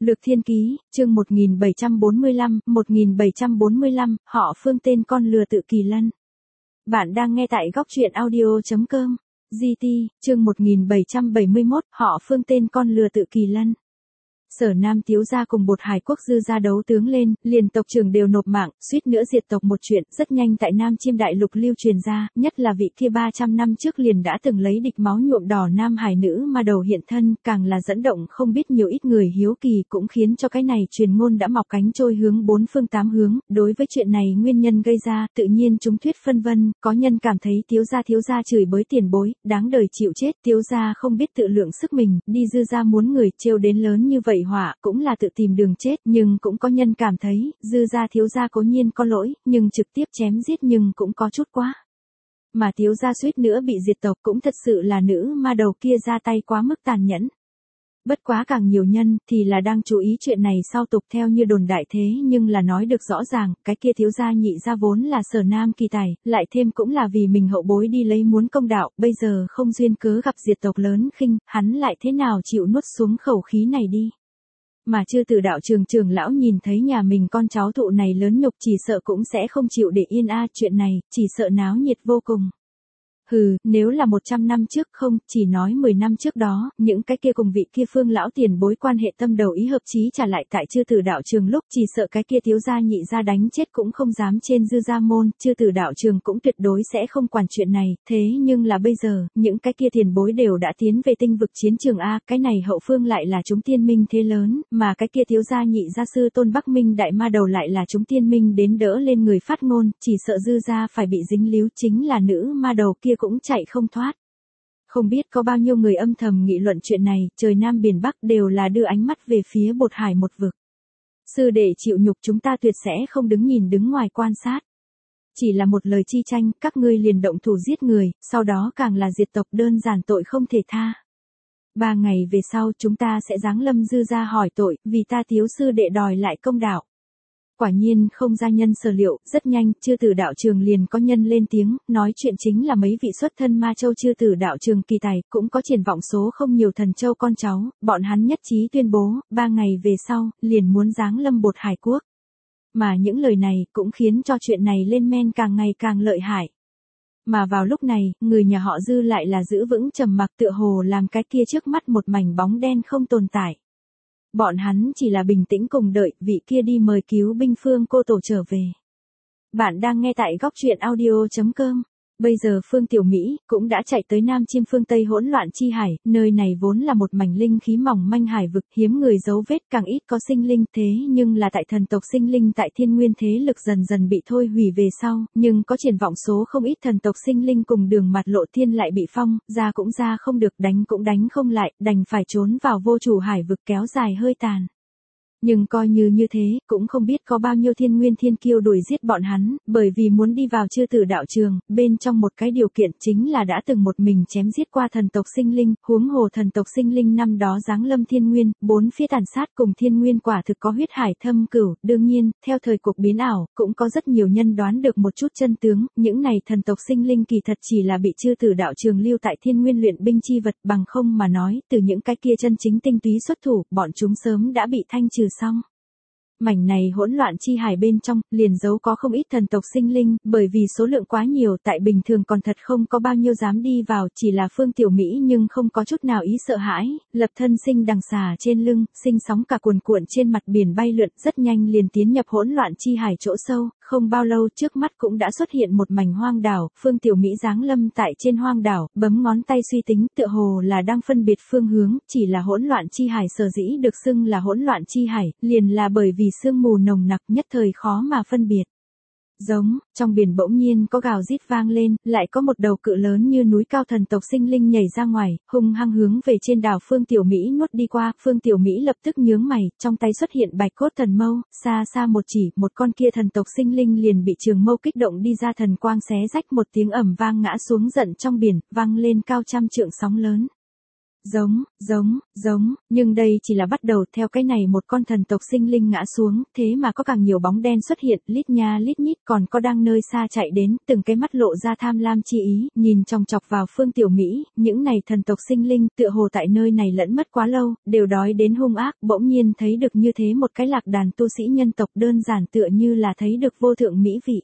Lược Thiên Ký, chương 1745, họ Phương tên con lừa tự Kỳ Lân. Bạn đang nghe tại góc truyện audio.com. GT, chương 1771, họ Phương tên con lừa tự Kỳ Lân. Sở Nam Tiếu gia cùng Bột Hải quốc dư gia đấu tướng lên, liền tộc trưởng đều nộp mạng, suýt nữa diệt tộc một chuyện, rất nhanh tại Nam Chiêm Đại Lục lưu truyền ra, nhất là vị kia 300 năm trước liền đã từng lấy địch máu nhuộm đỏ Nam Hải nữ ma đầu hiện thân, càng là dẫn động không biết nhiều ít người hiếu kỳ, cũng khiến cho cái này truyền ngôn đã mọc cánh trôi hướng bốn phương tám hướng. Đối với chuyện này nguyên nhân gây ra, tự nhiên chúng thuyết phân vân, có nhân cảm thấy thiếu gia chửi bới tiền bối, đáng đời chịu chết, thiếu gia không biết tự lượng sức mình, đi dư gia muốn người trêu đến lớn như vậy họa cũng là tự tìm đường chết, nhưng cũng có nhân cảm thấy, dư gia thiếu gia cố nhiên có lỗi, nhưng trực tiếp chém giết nhưng cũng có chút quá. Mà thiếu gia suýt nữa bị diệt tộc cũng thật sự là nữ ma đầu kia ra tay quá mức tàn nhẫn. Bất quá càng nhiều nhân thì là đang chú ý chuyện này sau tục theo như đồn đại thế, nhưng là nói được rõ ràng, cái kia thiếu gia nhị gia vốn là Sở Nam kỳ tài, lại thêm cũng là vì mình hậu bối đi lấy muốn công đạo, bây giờ không duyên cớ gặp diệt tộc lớn khinh, hắn lại thế nào chịu nuốt xuống khẩu khí này đi. Mà Chư Tử Đạo Trường trưởng lão nhìn thấy nhà mình con cháu thụ này lớn nhục chỉ sợ cũng sẽ không chịu để yên chuyện này, chỉ sợ náo nhiệt vô cùng. Hừ, nếu là 100 năm trước không, chỉ nói 10 năm trước đó, những cái kia cùng vị kia Phương lão tiền bối quan hệ tâm đầu ý hợp chí trả lại tại Chư Tử Đạo Trường lúc, chỉ sợ cái kia thiếu gia nhị gia đánh chết cũng không dám trên dư gia môn, Chư Tử Đạo Trường cũng tuyệt đối sẽ không quản chuyện này, thế nhưng là bây giờ, những cái kia tiền bối đều đã tiến về tinh vực chiến trường cái này hậu phương lại là chúng tiên minh thế lớn, mà cái kia thiếu gia nhị gia sư Tôn Bắc Minh đại ma đầu lại là chúng tiên minh đến đỡ lên người phát ngôn, chỉ sợ dư gia phải bị dính líu, chính là nữ ma đầu kia cũng chạy không thoát. Không biết có bao nhiêu người âm thầm nghị luận chuyện này, trời Nam biển Bắc đều là đưa ánh mắt về phía Bột Hải một vực. Sư đệ chịu nhục chúng ta tuyệt sẽ không đứng nhìn đứng ngoài quan sát. Chỉ là một lời chi tranh, các ngươi liền động thủ giết người, sau đó càng là diệt tộc, đơn giản tội không thể tha. 3 ngày về sau chúng ta sẽ giáng lâm dư gia hỏi tội, vì ta thiếu sư đệ đòi lại công đạo. Quả nhiên không ra nhân sở liệu, rất nhanh, Chư Tử Đạo Trường liền có nhân lên tiếng, nói chuyện chính là mấy vị xuất thân Ma Châu Chư Tử Đạo Trường kỳ tài, cũng có triển vọng số không nhiều thần châu con cháu, bọn hắn nhất trí tuyên bố, 3 ngày về sau, liền muốn giáng lâm Bột Hải quốc. Mà những lời này cũng khiến cho chuyện này lên men càng ngày càng lợi hại. Mà vào lúc này, người nhà họ Dư lại là giữ vững trầm mặc, tựa hồ làm cái kia trước mắt một mảnh bóng đen không tồn tại. Bọn hắn chỉ là bình tĩnh cùng đợi vị kia đi mời cứu binh Phương cô tổ trở về. Bạn đang nghe tại góc truyện audio.com. Bây giờ Phương Tiểu Mỹ cũng đã chạy tới Nam Chiêm phương Tây hỗn loạn chi hải, nơi này vốn là một mảnh linh khí mỏng manh hải vực, hiếm người dấu vết, càng ít có sinh linh, thế nhưng là tại thần tộc sinh linh tại Thiên Nguyên thế lực dần dần bị thôi hủy về sau, nhưng có triển vọng số không ít thần tộc sinh linh cùng đường mặt lộ thiên lại bị phong, ra cũng ra không được, đánh cũng đánh không lại, đành phải trốn vào vô chủ hải vực kéo dài hơi tàn. Nhưng coi như thế, cũng không biết có bao nhiêu thiên nguyên thiên kiêu đuổi giết bọn hắn, bởi vì muốn đi vào Chư Tử Đạo Trường, bên trong một cái điều kiện chính là đã từng một mình chém giết qua thần tộc sinh linh, huống hồ thần tộc sinh linh năm đó giáng lâm thiên nguyên, bốn phía tàn sát cùng thiên nguyên quả thực có huyết hải thâm cửu, đương nhiên, theo thời cuộc biến ảo, cũng có rất nhiều nhân đoán được một chút chân tướng, những này thần tộc sinh linh kỳ thật chỉ là bị Chư Tử Đạo Trường lưu tại thiên nguyên luyện binh chi vật, bằng không mà nói, từ những cái kia chân chính tinh túy xuất thủ, bọn chúng sớm đã bị thanh trừ xong. Mảnh này hỗn loạn chi hải bên trong, liền giấu có không ít thần tộc sinh linh, bởi vì số lượng quá nhiều, tại bình thường còn thật không có bao nhiêu dám đi vào, chỉ là Phương Tiểu Mỹ nhưng không có chút nào ý sợ hãi, lập thân sinh đằng xà trên lưng, sinh sóng cả cuồn cuộn trên mặt biển bay lượn, rất nhanh liền tiến nhập hỗn loạn chi hải chỗ sâu, không bao lâu trước mắt cũng đã xuất hiện một mảnh hoang đảo, Phương Tiểu Mỹ giáng lâm tại trên hoang đảo, bấm ngón tay suy tính, tựa hồ là đang phân biệt phương hướng, chỉ là hỗn loạn chi hải sở dĩ được xưng là hỗn loạn chi hải, liền là bởi vì sương mù nồng nặc nhất thời khó mà phân biệt. Giống, trong biển bỗng nhiên có gào rít vang lên, lại có một đầu cự lớn như núi cao thần tộc sinh linh nhảy ra ngoài, hung hăng hướng về trên đảo Phương Tiểu Mỹ nuốt đi qua, Phương Tiểu Mỹ lập tức nhướng mày, trong tay xuất hiện bạch cốt thần mâu, xa xa một chỉ, một con kia thần tộc sinh linh liền bị trường mâu kích động đi ra, thần quang xé rách, một tiếng ầm vang ngã xuống giận trong biển, vang lên cao trăm trượng sóng lớn. Nhưng đây chỉ là bắt đầu, theo cái này một con thần tộc sinh linh ngã xuống, thế mà có càng nhiều bóng đen xuất hiện, lít nha lít nhít, còn có đang nơi xa chạy đến, từng cái mắt lộ ra tham lam chi ý, nhìn chòng chọc vào Phương Tiểu Mỹ, những này thần tộc sinh linh, tựa hồ tại nơi này lẫn mất quá lâu, đều đói đến hung ác, bỗng nhiên thấy được như thế một cái lạc đàn tu sĩ nhân tộc đơn giản tựa như là thấy được vô thượng mỹ vị.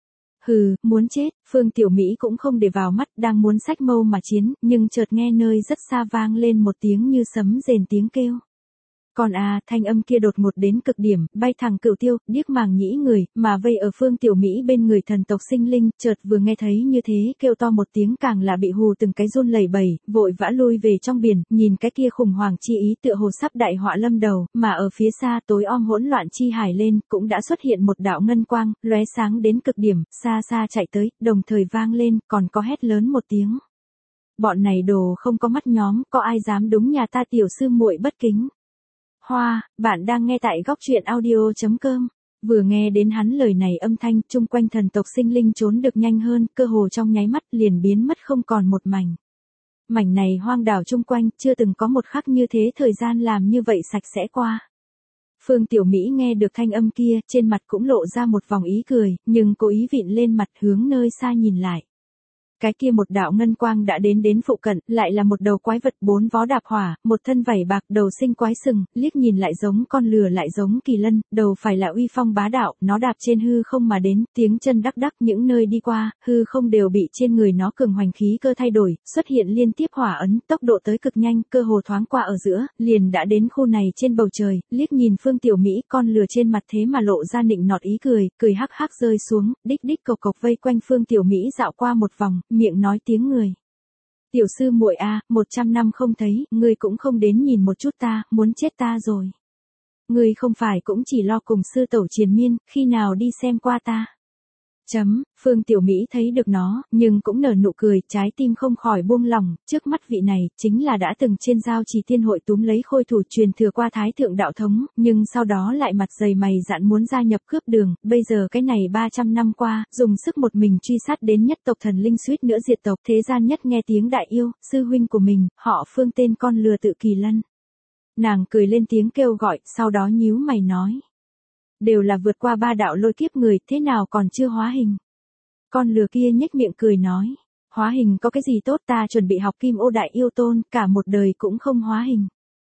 Hừ, muốn chết, Phương Tiểu Mỹ cũng không để vào mắt, đang muốn xách mâu mà chiến, nhưng chợt nghe nơi rất xa vang lên một tiếng như sấm rền tiếng kêu. Còn thanh âm kia đột ngột đến cực điểm, bay thẳng cửu tiêu, điếc màng nhĩ người, mà vây ở Phương Tiểu Mỹ bên người thần tộc sinh linh, chợt vừa nghe thấy như thế, kêu to một tiếng càng là bị hù từng cái run lẩy bẩy, vội vã lui về trong biển, nhìn cái kia khủng hoảng chi ý tựa hồ sắp đại họa lâm đầu, mà ở phía xa tối om hỗn loạn chi hải lên, cũng đã xuất hiện một đạo ngân quang, lóe sáng đến cực điểm, xa xa chạy tới, đồng thời vang lên, còn có hét lớn một tiếng. Bọn này đồ không có mắt nhóm, có ai dám đúng nhà ta tiểu sư muội bất kính. Hoa, bạn đang nghe tại góc truyện audio.com. Vừa nghe đến hắn lời này âm thanh, chung quanh thần tộc sinh linh trốn được nhanh hơn, cơ hồ trong nháy mắt liền biến mất không còn một mảnh. Mảnh này hoang đảo chung quanh, chưa từng có một khắc như thế thời gian làm như vậy sạch sẽ qua. Phương Tiểu Mỹ nghe được thanh âm kia, trên mặt cũng lộ ra một vòng ý cười, nhưng cố ý vịn lên mặt hướng nơi xa nhìn lại. Cái kia một đạo ngân quang đã đến phụ cận, lại là một đầu quái vật bốn vó đạp hỏa, một thân vảy bạc, đầu sinh quái sừng, liếc nhìn lại giống con lừa lại giống kỳ lân, đầu phải là uy phong bá đạo, nó đạp trên hư không mà đến, tiếng chân đắc đắc những nơi đi qua, hư không đều bị trên người nó cường hoành khí cơ thay đổi, xuất hiện liên tiếp hỏa ấn, tốc độ tới cực nhanh, cơ hồ thoáng qua ở giữa, liền đã đến khu này trên bầu trời, liếc nhìn Phương Tiểu Mỹ, con lừa trên mặt thế mà lộ ra nịnh nọt ý cười, cười hắc hắc rơi xuống, đích cộc cộc vây quanh Phương Tiểu Mỹ dạo qua một vòng, miệng nói tiếng người. Tiểu sư muội 100 năm không thấy, ngươi cũng không đến nhìn một chút ta, muốn chết ta rồi. Ngươi không phải cũng chỉ lo cùng sư tẩu triền miên, khi nào đi xem qua ta. Phương Tiểu Mỹ thấy được nó, nhưng cũng nở nụ cười, trái tim không khỏi buông lỏng, trước mắt vị này, chính là đã từng trên giao trì tiên hội túm lấy khôi thủ truyền thừa qua thái thượng đạo thống, nhưng sau đó lại mặt dày mày dạn muốn gia nhập cướp đường, bây giờ cái này 300 năm qua, dùng sức một mình truy sát đến nhất tộc thần linh suýt nữa diệt tộc, thế gian nhất nghe tiếng đại yêu, sư huynh của mình, họ Phương tên con lừa tự kỳ lân. Nàng cười lên tiếng kêu gọi, sau đó nhíu mày nói. Đều là vượt qua 3 đạo lôi kiếp người, thế nào còn chưa hóa hình. Con lừa kia nhếch miệng cười nói, hóa hình có cái gì tốt, ta chuẩn bị học Kim Ô Đại Yêu Tôn, cả một đời cũng không hóa hình.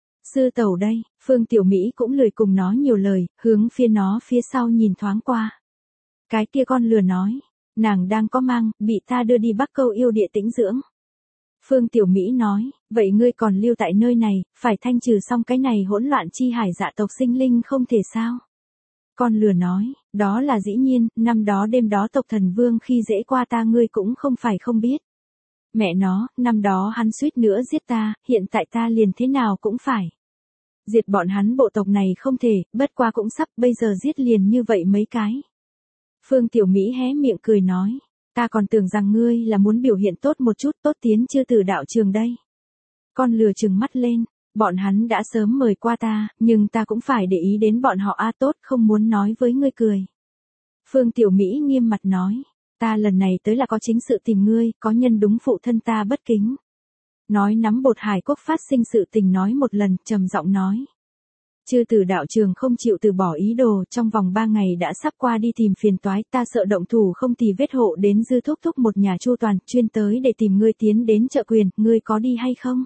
Sư tẩu đây, Phương Tiểu Mỹ cũng lười cùng nó nhiều lời, hướng nó phía sau nhìn thoáng qua. Cái kia con lừa nói, nàng đang có mang, bị ta đưa đi Bắc Câu Yêu Địa tĩnh dưỡng. Phương Tiểu Mỹ nói, vậy ngươi còn lưu tại nơi này, phải thanh trừ xong cái này hỗn loạn chi hải dạ tộc sinh linh không thể sao. Con lừa nói, đó là dĩ nhiên, năm đó đêm đó tộc thần vương khi dễ qua ta ngươi cũng không phải không biết. Mẹ nó, năm đó hắn suýt nữa giết ta, hiện tại ta liền thế nào cũng phải. Diệt bọn hắn bộ tộc này không thể, bất qua cũng sắp, bây giờ giết liền như vậy mấy cái. Phương Tiểu Mỹ hé miệng cười nói, ta còn tưởng rằng ngươi là muốn biểu hiện tốt một chút, tốt tiến chưa từ đạo trường đây. Con lừa trừng mắt lên. Bọn hắn đã sớm mời qua ta, nhưng ta cũng phải để ý đến bọn họ tốt, không muốn nói với ngươi cười. Phương Tiểu Mỹ nghiêm mặt nói, ta lần này tới là có chính sự tìm ngươi, có nhân đúng phụ thân ta bất kính. Nói nắm bột hải quốc phát sinh sự tình nói một lần, trầm giọng nói. Chư tử đạo trường không chịu từ bỏ ý đồ, trong vòng 3 ngày đã sắp qua đi tìm phiền toái, ta sợ động thủ không tì vết hộ đến dư thúc một nhà Chu Toàn, chuyên tới để tìm ngươi tiến đến trợ quyền, ngươi có đi hay không?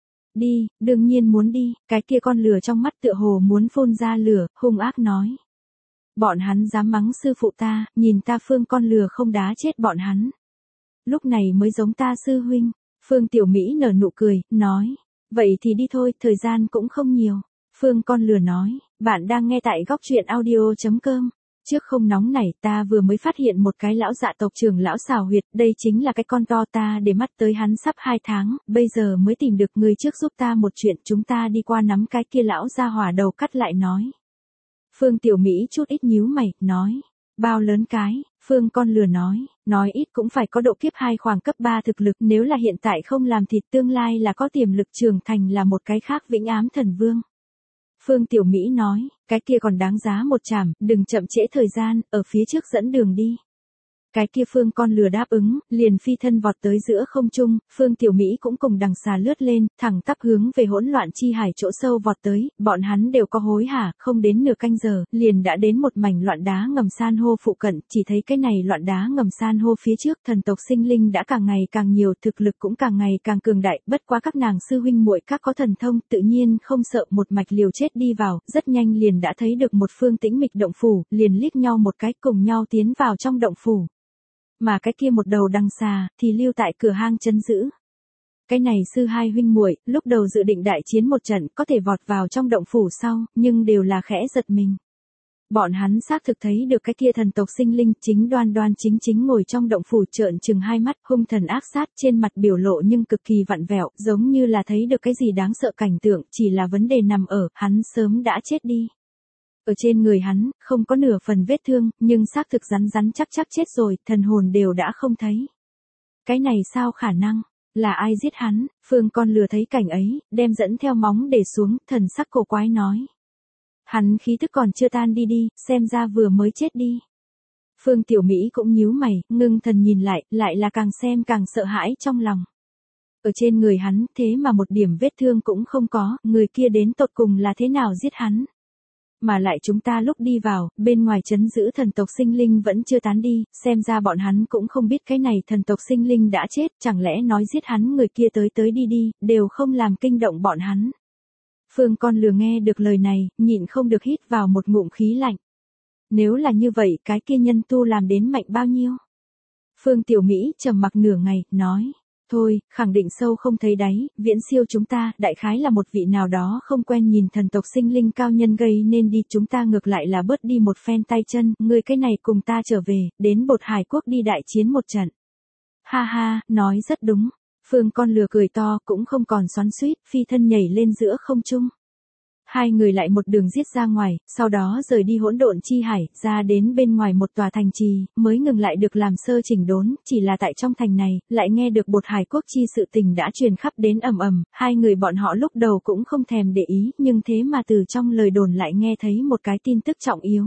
Đi, đương nhiên muốn đi, cái kia con lừa trong mắt tựa hồ muốn phun ra lửa, hung ác nói. Bọn hắn dám mắng sư phụ ta, nhìn ta Phương con lừa không đá chết bọn hắn. Lúc này mới giống ta sư huynh. Phương Tiểu Mỹ nở nụ cười, nói. Vậy thì đi thôi, thời gian cũng không nhiều. Phương con lừa nói, bạn đang nghe tại góc truyện audio.com. Trước không nóng nảy ta vừa mới phát hiện một cái lão dạ tộc trưởng lão xào huyệt, đây chính là cái con to ta để mắt tới hắn sắp 2 tháng, bây giờ mới tìm được người trước giúp ta một chuyện, chúng ta đi qua nắm cái kia lão ra hỏa đầu cắt lại nói. Phương Tiểu Mỹ chút ít nhíu mày, nói, bao lớn cái, Phương con lừa nói ít cũng phải có độ kiếp 2 khoảng cấp 3 thực lực, nếu là hiện tại không làm thịt tương lai là có tiềm lực trưởng thành là một cái khác vĩnh ám thần vương. Phương Tiểu Mỹ nói, cái kia còn đáng giá một chảm, đừng chậm trễ thời gian, ở phía trước dẫn đường đi. Cái kia Phương con lừa đáp ứng, liền phi thân vọt tới giữa không trung, Phương Tiểu Mỹ cũng cùng đằng xà lướt lên, thẳng tắp hướng về hỗn loạn chi hải chỗ sâu vọt tới, bọn hắn đều có hối hả, không đến nửa canh giờ, liền đã đến một mảnh loạn đá ngầm san hô phụ cận, chỉ thấy cái này loạn đá ngầm san hô phía trước, thần tộc sinh linh đã càng ngày càng nhiều, thực lực cũng càng ngày càng cường đại, bất quá các nàng sư huynh muội các có thần thông, tự nhiên không sợ một mạch liều chết đi vào, rất nhanh liền đã thấy được một phương tĩnh mịch động phủ, liền liếc nhau một cái cùng nhau tiến vào trong động phủ. Mà cái kia một đầu đằng xà, thì lưu tại cửa hang trấn giữ. Cái này sư hai huynh muội lúc đầu dự định đại chiến một trận có thể vọt vào trong động phủ sau, nhưng đều là khẽ giật mình. Bọn hắn xác thực thấy được cái kia thần tộc sinh linh chính đoan đoan chính chính ngồi trong động phủ trợn trừng hai mắt hung thần ác sát trên mặt biểu lộ nhưng cực kỳ vặn vẹo, giống như là thấy được cái gì đáng sợ cảnh tượng, chỉ là vấn đề nằm ở, hắn sớm đã chết đi. Ở trên người hắn, không có nửa phần vết thương, nhưng xác thực rắn rắn chắc chắc chết rồi, thần hồn đều đã không thấy. Cái này sao khả năng? Là ai giết hắn? Phương con lừa thấy cảnh ấy, đem dẫn theo móng để xuống, thần sắc cổ quái nói. Hắn khí tức còn chưa tan đi đi, xem ra vừa mới chết đi. Phương Tiểu Mỹ cũng nhíu mày, ngưng thần nhìn lại là càng xem càng sợ hãi trong lòng. Ở trên người hắn, thế mà một điểm vết thương cũng không có, người kia đến tột cùng là thế nào giết hắn? Mà lại chúng ta lúc đi vào, bên ngoài trấn giữ thần tộc sinh linh vẫn chưa tán đi, xem ra bọn hắn cũng không biết cái này thần tộc sinh linh đã chết, chẳng lẽ nói giết hắn người kia tới đi, đều không làm kinh động bọn hắn. Phương con lừa nghe được lời này, nhịn không được hít vào một ngụm khí lạnh. Nếu là như vậy, cái kia nhân tu làm đến mạnh bao nhiêu? Phương Tiểu Mỹ trầm mặc nửa ngày, nói. Thôi, khẳng định sâu không thấy đáy, viễn siêu chúng ta, đại khái là một vị nào đó không quen nhìn thần tộc sinh linh cao nhân gây nên đi, chúng ta ngược lại là bớt đi một phen tay chân, ngươi cái này cùng ta trở về, đến Bột Hải Quốc đi đại chiến một trận. Ha ha, nói rất đúng. Phương con lừa cười to, cũng không còn xoắn xuýt, phi thân nhảy lên giữa không trung. Hai người lại một đường giết ra ngoài, sau đó rời đi hỗn độn chi hải, ra đến bên ngoài một tòa thành trì, mới ngừng lại được làm sơ chỉnh đốn, chỉ là tại trong thành này, lại nghe được Bột Hải Quốc chi sự tình đã truyền khắp đến ầm ầm, hai người bọn họ lúc đầu cũng không thèm để ý, nhưng thế mà từ trong lời đồn lại nghe thấy một cái tin tức trọng yếu.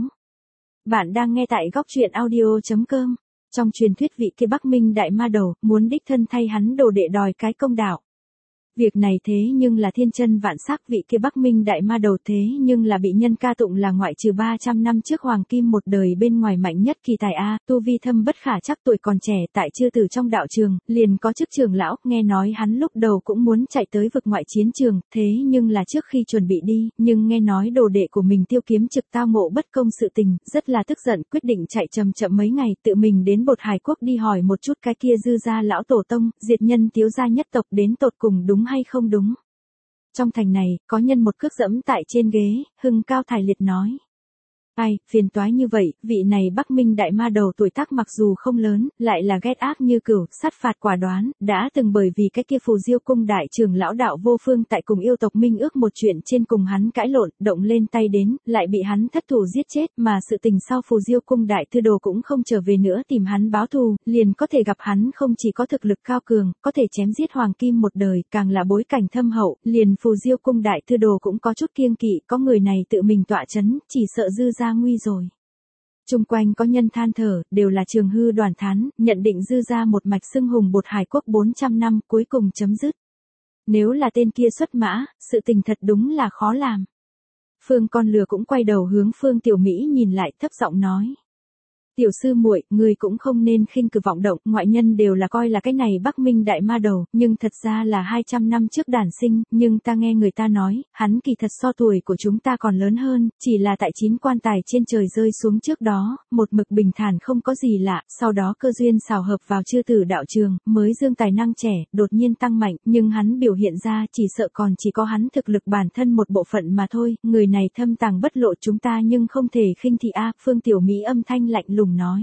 Bạn đang nghe tại góc truyện audio.com. Trong truyền thuyết vị kia Bắc Minh đại ma đầu, muốn đích thân thay hắn đồ đệ đòi cái công đạo. Việc này thế nhưng là thiên chân vạn sắc, vị kia Bắc Minh đại ma đầu thế nhưng là bị nhân ca tụng là ngoại trừ 300 năm trước hoàng kim một đời bên ngoài mạnh nhất kỳ tài A, tu vi thâm bất khả chắc, tuổi còn trẻ tại chưa từ trong đạo trường, liền có chức trường lão, nghe nói hắn lúc đầu cũng muốn chạy tới vực ngoại chiến trường, thế nhưng là trước khi chuẩn bị đi, nhưng nghe nói đồ đệ của mình Tiêu Kiếm Trực tao ngộ bất công sự tình, rất là tức giận, quyết định chạy chậm mấy ngày, tự mình đến Bột Hải Quốc đi hỏi một chút cái kia dư gia lão tổ tông, diệt nhân Tiếu gia nhất tộc đến tột cùng đúng hay không đúng. Trong thành này, có nhân một cước dẫm tại trên ghế, hưng cao thải liệt nói. Ai, phiền toái như vậy, vị này Bắc Minh đại ma đầu tuổi tác mặc dù không lớn, lại là ghét ác như cửu, sát phạt quả đoán, đã từng bởi vì cái kia Phù Diêu cung đại trưởng lão đạo vô phương tại cùng yêu tộc minh ước một chuyện trên cùng hắn cãi lộn, động lên tay đến, lại bị hắn thất thủ giết chết, mà sự tình sau Phù Diêu cung đại thư đồ cũng không trở về nữa tìm hắn báo thù, liền có thể gặp hắn không chỉ có thực lực cao cường, có thể chém giết hoàng kim một đời, càng là bối cảnh thâm hậu, liền Phù Diêu cung đại thư đồ cũng có chút kiêng kỵ, có người này tự mình tọa chấn, chỉ sợ dư gia nguy rồi. Chung quanh có nhân than thở, đều là trường hư đoàn thán, nhận định dư gia một mạch xưng hùng Bột Hải Quốc 400 năm cuối cùng chấm dứt. Nếu là tên kia xuất mã, sự tình thật đúng là khó làm. Phương con lừa cũng quay đầu hướng Phương Tiểu Mỹ nhìn lại, thấp giọng nói. Tiểu sư muội, người cũng không nên khinh cử vọng động, ngoại nhân đều là coi là cái này Bắc Minh đại ma đầu, nhưng thật ra là 200 năm trước đản sinh, nhưng ta nghe người ta nói, hắn kỳ thật so tuổi của chúng ta còn lớn hơn, chỉ là tại 9 quan tài trên trời rơi xuống trước đó, một mực bình thản không có gì lạ, sau đó cơ duyên xào hợp vào chư tử đạo trường, mới dương tài năng trẻ, đột nhiên tăng mạnh, nhưng hắn biểu hiện ra chỉ sợ còn chỉ có hắn thực lực bản thân một bộ phận mà thôi, người này thâm tàng bất lộ chúng ta nhưng không thể khinh thị a. Phương Tiểu Mỹ âm thanh lạnh lùng nói.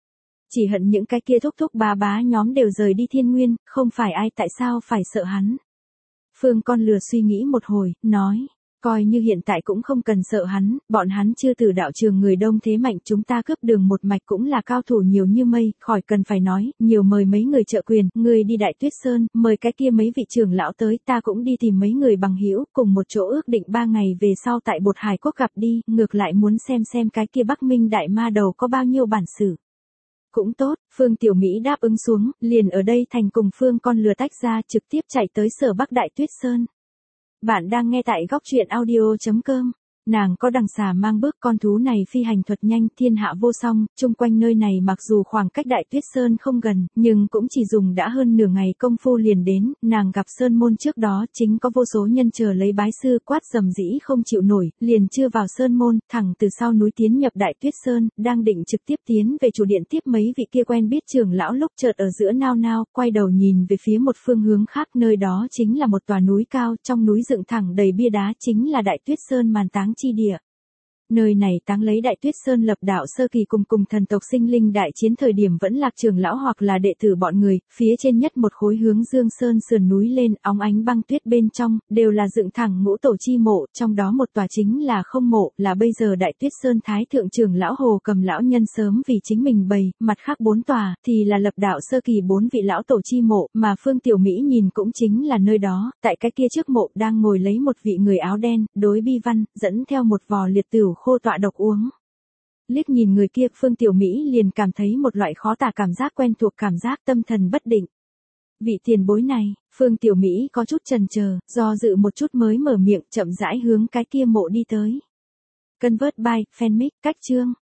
Chỉ hận những cái kia thúc thúc bá bá nhóm đều rời đi thiên nguyên, không phải ai tại sao phải sợ hắn. Phương con lừa suy nghĩ một hồi, nói, coi như hiện tại cũng không cần sợ hắn, bọn hắn chưa từ đạo trường người đông thế mạnh, chúng ta cướp đường một mạch cũng là cao thủ nhiều như mây, khỏi cần phải nói, nhiều mời mấy người trợ quyền, người đi Đại Tuyết Sơn, mời cái kia mấy vị trưởng lão tới, ta cũng đi tìm mấy người bằng hữu, cùng một chỗ ước định 3 ngày về sau tại Bột Hải Quốc gặp đi, ngược lại muốn xem cái kia Bắc Minh đại ma đầu có bao nhiêu bản sự. Cũng tốt, Phương Tiểu Mỹ đáp ứng xuống, liền ở đây thành cùng Phương con lừa tách ra trực tiếp chạy tới Sở Bắc Đại Tuyết Sơn. Bạn đang nghe tại góc truyện audio.com. Nàng có đằng xà mang bước, con thú này phi hành thuật nhanh, thiên hạ vô song, chung quanh nơi này mặc dù khoảng cách Đại Tuyết Sơn không gần, nhưng cũng chỉ dùng đã hơn nửa ngày công phu liền đến, nàng gặp sơn môn trước đó chính có vô số nhân chờ lấy bái sư, quát rầm rĩ không chịu nổi, liền chưa vào sơn môn, thẳng từ sau núi tiến nhập Đại Tuyết Sơn, đang định trực tiếp tiến về chủ điện tiếp mấy vị kia quen biết trưởng lão, lúc chợt ở giữa nao nao, quay đầu nhìn về phía một phương hướng khác, nơi đó chính là một tòa núi cao, trong núi dựng thẳng đầy bia đá, chính là Đại Tuyết Sơn màn táng chi địa. Nơi này táng lấy Đại Tuyết Sơn lập đạo sơ kỳ cùng thần tộc sinh linh đại chiến thời điểm vẫn lạc trưởng lão hoặc là đệ tử bọn người, phía trên nhất một khối hướng Dương Sơn sườn núi lên, óng ánh băng tuyết bên trong, đều là dựng thẳng ngũ tổ chi mộ, trong đó một tòa chính là không mộ, là bây giờ Đại Tuyết Sơn Thái thượng trưởng lão Hồ Cầm lão nhân sớm vì chính mình bày, mặt khác 4 tòa, thì là lập đạo sơ kỳ 4 vị lão tổ chi mộ, mà Phương Tiểu Mỹ nhìn cũng chính là nơi đó, tại cái kia trước mộ đang ngồi lấy một vị người áo đen, đối bi văn, dẫn theo một vò liệt tửu khô tọa độc uống. Liếc nhìn người kia, Phương Tiểu Mỹ liền cảm thấy một loại khó tả cảm giác quen thuộc, cảm giác tâm thần bất định. Vị tiền bối này, Phương Tiểu Mỹ có chút chần chờ, do dự một chút mới mở miệng, chậm rãi hướng cái kia mộ đi tới. Convert by Fanmic, cách chương.